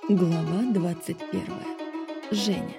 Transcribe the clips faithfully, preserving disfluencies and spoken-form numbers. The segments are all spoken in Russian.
Глава двадцать первая. Женя.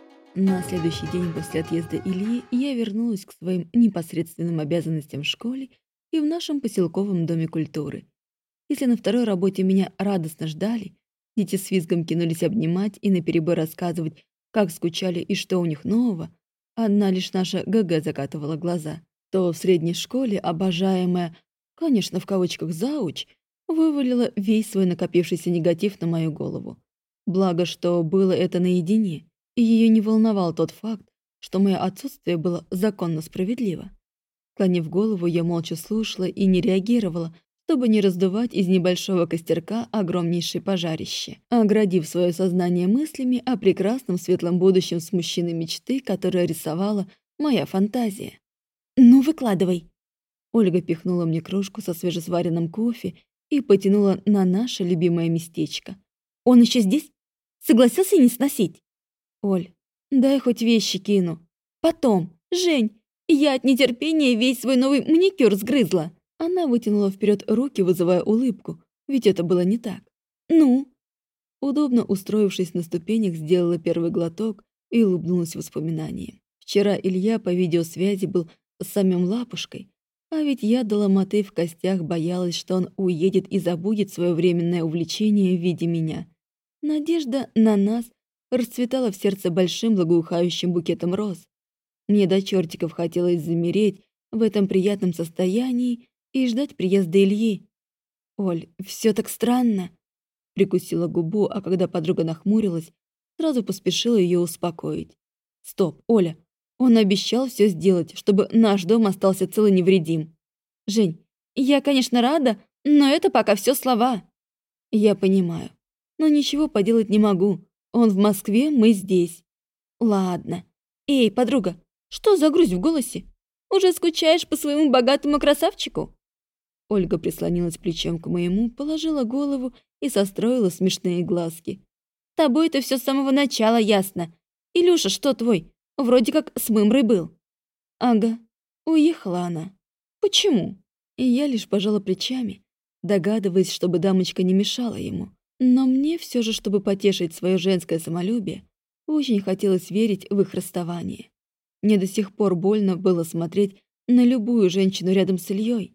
На следующий день после отъезда Ильи я вернулась к своим непосредственным обязанностям в школе и в нашем поселковом доме культуры. Если на второй работе меня радостно ждали, дети с визгом кинулись обнимать и наперебой рассказывать, как скучали и что у них нового, одна лишь наша ГГ закатывала глаза, то в средней школе обожаемая, конечно, в кавычках, зауч, вывалила весь свой накопившийся негатив на мою голову. Благо, что было это наедине, и ее не волновал тот факт, что мое отсутствие было законно справедливо. Склонив голову, я молча слушала и не реагировала, чтобы не раздувать из небольшого костерка огромнейшее пожарище, оградив свое сознание мыслями о прекрасном светлом будущем с мужчиной мечты, которое рисовала моя фантазия. «Ну, выкладывай!» Ольга пихнула мне кружку со свежесваренным кофе и потянула на наше любимое местечко. «Он еще здесь? Согласился не сносить?» «Оль, дай хоть вещи кину». «Потом. Жень, я от нетерпения весь свой новый маникюр сгрызла». Она вытянула вперед руки, вызывая улыбку, ведь это было не так. «Ну?» Удобно устроившись на ступенях, сделала первый глоток и улыбнулась воспоминаниям. Вчера Илья по видеосвязи был с самим Лапушкой, а ведь я до ломоты в костях боялась, что он уедет и забудет свое временное увлечение в виде меня. Надежда на нас расцветала в сердце большим благоухающим букетом роз. Мне до чертиков хотелось замереть в этом приятном состоянии и ждать приезда Ильи. «Оль, все так странно», — прикусила губу, а когда подруга нахмурилась, сразу поспешила ее успокоить. «Стоп, Оля, он обещал все сделать, чтобы наш дом остался цел и невредим». «Жень, я, конечно, рада, но это пока все слова». «Я понимаю, но ничего поделать не могу. Он в Москве, мы здесь». «Ладно. Эй, подруга, что за грусть в голосе? Уже скучаешь по своему богатому красавчику?» Ольга прислонилась плечом к моему, положила голову и состроила смешные глазки. «Тобой-то все с самого начала ясно. Илюша, что твой? Вроде как с мымрой был». «Ага, уехала она». «Почему?» И я лишь пожала плечами, догадываясь, чтобы дамочка не мешала ему. Но мне все же, чтобы потешить свое женское самолюбие, очень хотелось верить в их расставание. Мне до сих пор больно было смотреть на любую женщину рядом с Ильей.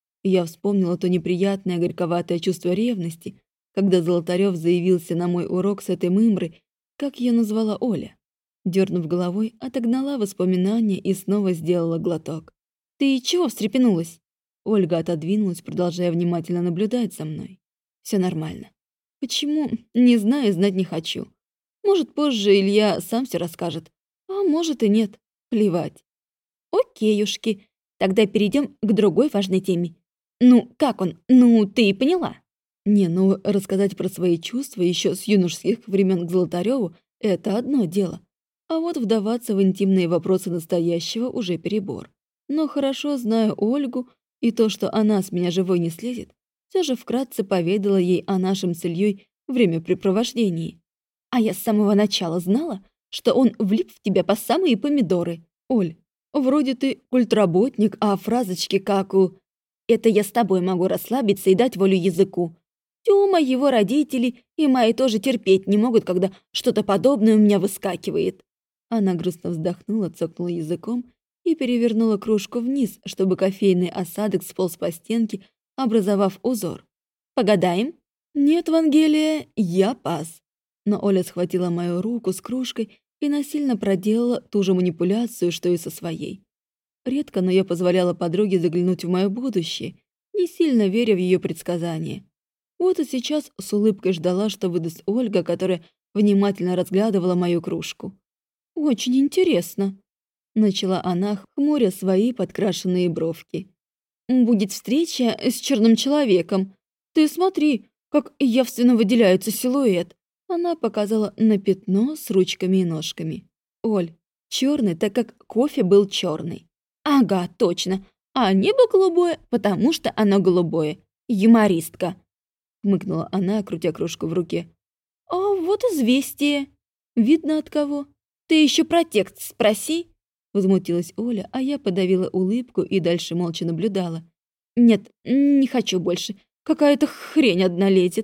Я вспомнила то неприятное горьковатое чувство ревности, когда Золотарёв заявился на мой урок с этой мымрой, как ее назвала Оля. Дернув головой, отогнала воспоминания и снова сделала глоток. «Ты чего встрепенулась?» Ольга отодвинулась, продолжая внимательно наблюдать за мной. «Все нормально. Почему? Не знаю, знать не хочу. Может, позже Илья сам все расскажет. А может и нет. Плевать». «Окейушки. Тогда перейдем к другой важной теме. Ну, как он? Ну, ты поняла?» Не, ну, рассказать про свои чувства еще с юношеских времен к Золотарёву — это одно дело. А вот вдаваться в интимные вопросы настоящего уже перебор. Но хорошо знаю Ольгу, и то, что она с меня живой не слезет, все же вкратце поведала ей о нашем с Ильей времяпрепровождении. «А я с самого начала знала, что он влип в тебя по самые помидоры. Оль, вроде ты культработник, а фразочки как у... Это я с тобой могу расслабиться и дать волю языку. Тёма, его родители и мои тоже терпеть не могут, когда что-то подобное у меня выскакивает». Она грустно вздохнула, цокнула языком и перевернула кружку вниз, чтобы кофейный осадок сполз по стенке, образовав узор. «Погадаем?» «Нет, Вангелия, я пас». Но Оля схватила мою руку с кружкой и насильно проделала ту же манипуляцию, что и со своей. Редко, но я позволяла подруге заглянуть в мое будущее, не сильно веря в ее предсказания. Вот и сейчас с улыбкой ждала, что выдаст Ольга, которая внимательно разглядывала мою кружку. «Очень интересно», — начала она, хмуря свои подкрашенные бровки. «Будет встреча с черным человеком. Ты смотри, как явственно выделяется силуэт». Она показала на пятно с ручками и ножками. «Оль, черный, так как кофе был черный». «Ага, точно. А небо голубое, потому что оно голубое. Юмористка», — хмыкнула она, крутя кружку в руке. «А вот известие. Видно от кого. Ты еще про текст спроси», — возмутилась Оля, а я подавила улыбку и дальше молча наблюдала. «Нет, не хочу больше. Какая-то хрень одна лезет».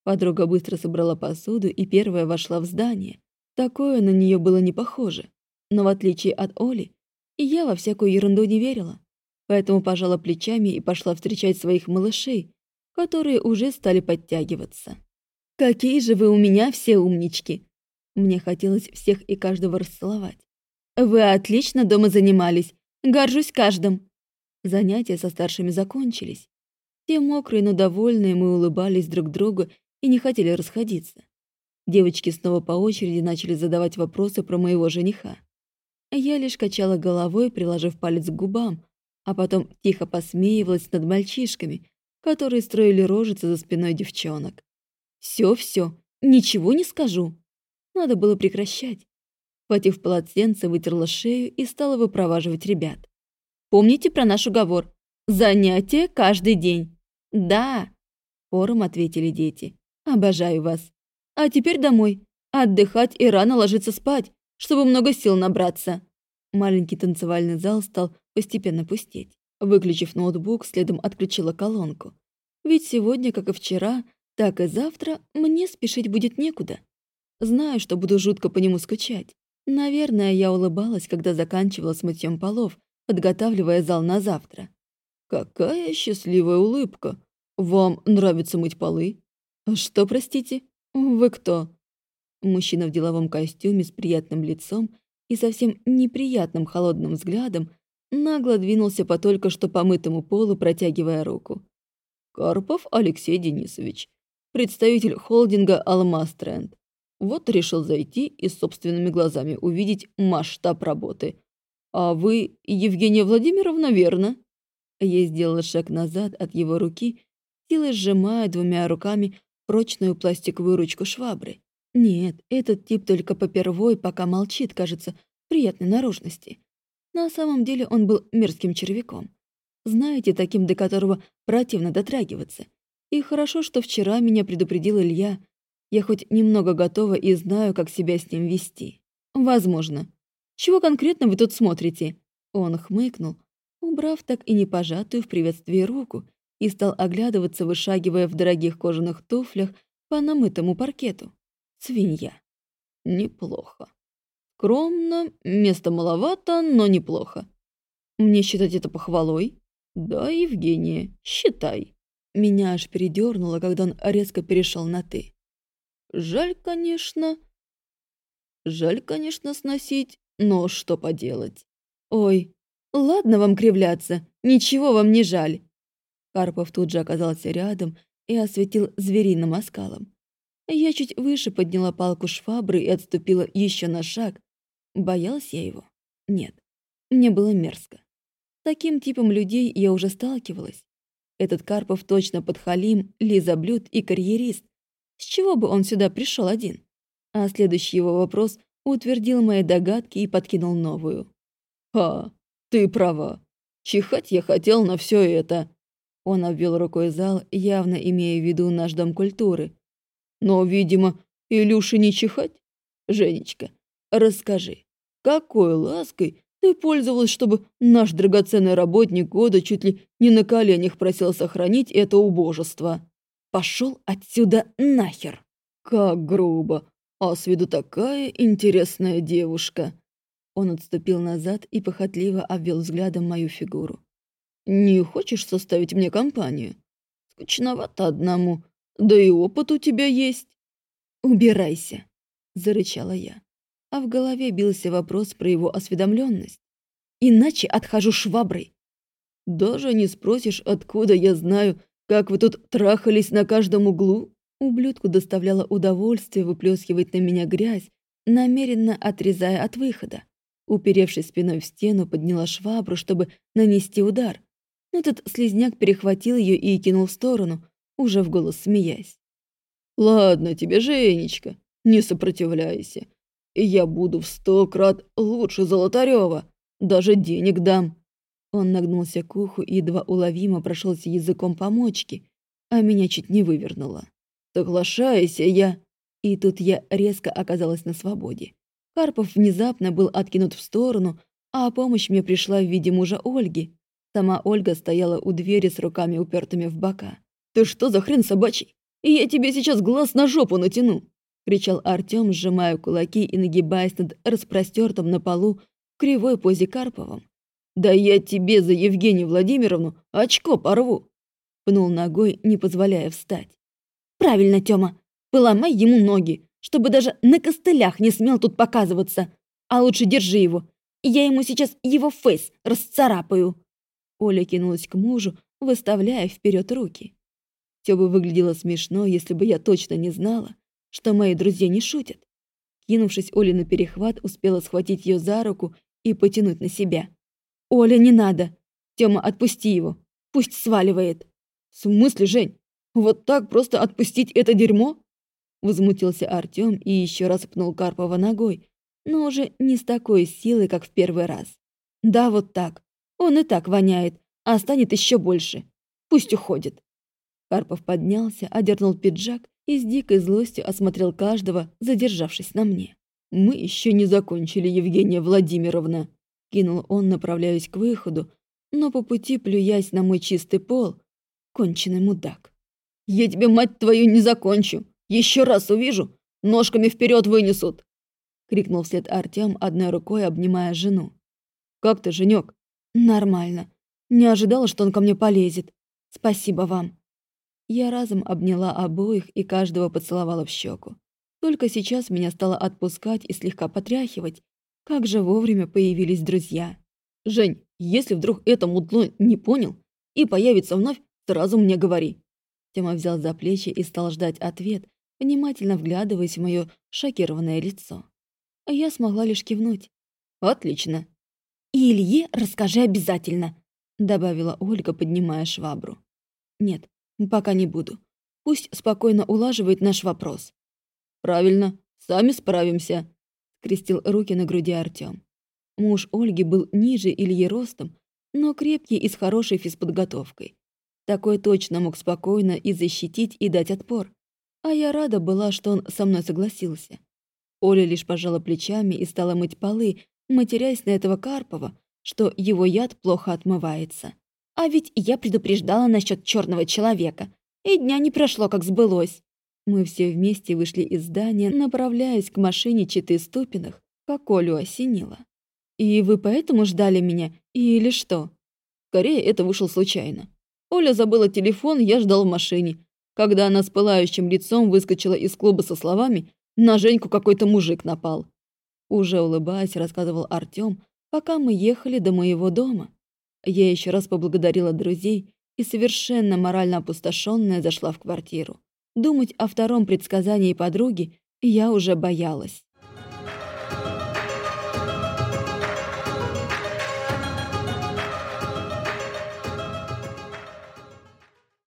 Подруга быстро собрала посуду и первая вошла в здание. Такое на нее было не похоже. Но в отличие от Оли, я во всякую ерунду не верила. Поэтому пожала плечами и пошла встречать своих малышей, которые уже стали подтягиваться. «Какие же вы у меня все умнички!» Мне хотелось всех и каждого расцеловать. «Вы отлично дома занимались. Горжусь каждым!» Занятия со старшими закончились. Те мокрые, но довольные, мы улыбались друг другу и не хотели расходиться. Девочки снова по очереди начали задавать вопросы про моего жениха. Я лишь качала головой, приложив палец к губам, а потом тихо посмеивалась над мальчишками, которые строили рожицы за спиной девчонок. «Всё-всё, ничего не скажу». Надо было прекращать. Схватив полотенце, вытерла шею и стала выпроваживать ребят. «Помните про наш уговор? Занятия каждый день». «Да», — хором ответили дети. «Обожаю вас. А теперь домой. Отдыхать и рано ложиться спать, чтобы много сил набраться». Маленький танцевальный зал стал постепенно пустеть. Выключив ноутбук, следом отключила колонку. Ведь сегодня, как и вчера, так и завтра мне спешить будет некуда. Знаю, что буду жутко по нему скучать. Наверное, я улыбалась, когда заканчивала с мытьем полов, подготавливая зал на завтра. «Какая счастливая улыбка! Вам нравится мыть полы?» «Что, простите? Вы кто?» Мужчина в деловом костюме с приятным лицом и совсем неприятным холодным взглядом нагло двинулся по только что помытому полу, протягивая руку. «Карпов Алексей Денисович, представитель холдинга «Алмаз Тренд». Вот решил зайти и собственными глазами увидеть масштаб работы. А вы Евгения Владимировна, верно?» Я сделала шаг назад от его руки, силой сжимая двумя руками прочную пластиковую ручку швабры. Нет, этот тип только попервой, пока молчит, кажется, приятной наружности. На самом деле он был мерзким червяком. Знаете, таким, до которого противно дотрагиваться. И хорошо, что вчера меня предупредил Илья. Я хоть немного готова и знаю, как себя с ним вести. Возможно. Чего конкретно вы тут смотрите? Он хмыкнул, убрав так и не пожатую в приветствии руку, и стал оглядываться, вышагивая в дорогих кожаных туфлях по намытому паркету. Свинья. Неплохо. Скромно, места маловато, но неплохо. Мне считать это похвалой? Да, Евгения, считай. Меня аж передёрнуло, когда он резко перешел на «ты». Жаль, конечно. Жаль, конечно, сносить, но что поделать. Ой, ладно вам кривляться, ничего вам не жаль. Карпов тут же оказался рядом и осветил звериным оскалом. Я чуть выше подняла палку швабры и отступила еще на шаг. Боялась я его? Нет. Мне было мерзко. С таким типом людей я уже сталкивалась. Этот Карпов точно подхалим, лизоблюд и карьерист. С чего бы он сюда пришел один? А следующий его вопрос утвердил мои догадки и подкинул новую. «А, ты права. Чихать я хотел на все это». Он обвел рукой зал, явно имея в виду наш дом культуры. «Но, видимо, Илюше не чихать? Женечка, расскажи, какой лаской ты пользовалась, чтобы наш драгоценный работник года чуть ли не на коленях просил сохранить это убожество? Пошел отсюда нахер!» «Как грубо! А с виду такая интересная девушка!» Он отступил назад и похотливо обвел взглядом мою фигуру. «Не хочешь составить мне компанию? Скучновато одному, да и опыт у тебя есть». «Убирайся!» — зарычала я. А в голове бился вопрос про его осведомленность. «Иначе отхожу шваброй». «Даже не спросишь, откуда я знаю, как вы тут трахались на каждом углу?» Ублюдку доставляло удовольствие выплескивать на меня грязь, намеренно отрезая от выхода. Уперевшись спиной в стену, подняла швабру, чтобы нанести удар. Но этот слизняк перехватил ее и кинул в сторону, уже в голос смеясь. «Ладно тебе, Женечка, не сопротивляйся. Я буду в сто крат лучше Золотарева. Даже денег дам». Он нагнулся к уху и едва уловимо прошелся языком по мочке, а меня чуть не вывернуло. «Соглашайся, я...» И тут я резко оказалась на свободе. Карпов внезапно был откинут в сторону, а помощь мне пришла в виде мужа Ольги. Сама Ольга стояла у двери с руками упертыми в бока. «Ты что за хрен собачий? и я тебе сейчас глаз на жопу натяну!» — кричал Артём, сжимая кулаки и нагибаясь над распростёртым на полу в кривой позе Карповым. «Да я тебе за Евгению Владимировну очко порву!» — пнул ногой, не позволяя встать. «Правильно, Тёма, поломай ему ноги, чтобы даже на костылях не смел тут показываться. А лучше держи его, я ему сейчас его фейс расцарапаю!» Оля кинулась к мужу, выставляя вперед руки. Все бы выглядело смешно, если бы я точно не знала, что мои друзья не шутят. Кинувшись Оле на перехват, успела схватить ее за руку и потянуть на себя. «Оля, не надо! Тёма, отпусти его! Пусть сваливает!» «В смысле, Жень? Вот так просто отпустить это дерьмо?» Возмутился Артём и еще раз пнул Карпова ногой, но уже не с такой силой, как в первый раз. «Да, вот так. Он и так воняет, а станет еще больше. Пусть уходит». Карпов поднялся, одернул пиджак и с дикой злостью осмотрел каждого, задержавшись на мне. «Мы еще не закончили, Евгения Владимировна», — кинул он, направляясь к выходу, но по пути плюясь на мой чистый пол, конченый мудак. «Я тебе, мать твою, не закончу! Еще раз увижу, ножками вперед вынесут!» — крикнул вслед Артём, одной рукой обнимая жену. «Как ты, Женёк?» «Нормально. Не ожидала, что он ко мне полезет. Спасибо вам». Я разом обняла обоих и каждого поцеловала в щеку. Только сейчас меня стало отпускать и слегка потряхивать. Как же вовремя появились друзья. «Жень, если вдруг это мудло не понял и появится вновь, сразу мне говори». Тёма взял за плечи и стал ждать ответ, внимательно вглядываясь в моё шокированное лицо. А я смогла лишь кивнуть. «Отлично». «И Илье расскажи обязательно», — добавила Ольга, поднимая швабру. «Нет, пока не буду. Пусть спокойно улаживает наш вопрос». «Правильно, сами справимся», — скрестил руки на груди Артём. Муж Ольги был ниже Ильи ростом, но крепкий и с хорошей физподготовкой. Такой точно мог спокойно и защитить, и дать отпор. А я рада была, что он со мной согласился. Оля лишь пожала плечами и стала мыть полы, матерясь на этого Карпова, что его яд плохо отмывается. «А ведь я предупреждала насчет черного человека, и дня не прошло, как сбылось». Мы все вместе вышли из здания, направляясь к машине Читы Ступиных, как Олю осенило. «И вы поэтому ждали меня, или что?» Скорее, это вышло случайно. Оля забыла телефон, я ждал в машине. Когда она с пылающим лицом выскочила из клуба со словами «На Женьку какой-то мужик напал». Уже улыбаясь, рассказывал Артём, пока мы ехали до моего дома. Я еще раз поблагодарила друзей и, совершенно морально опустошенная, зашла в квартиру. Думать о втором предсказании подруги я уже боялась.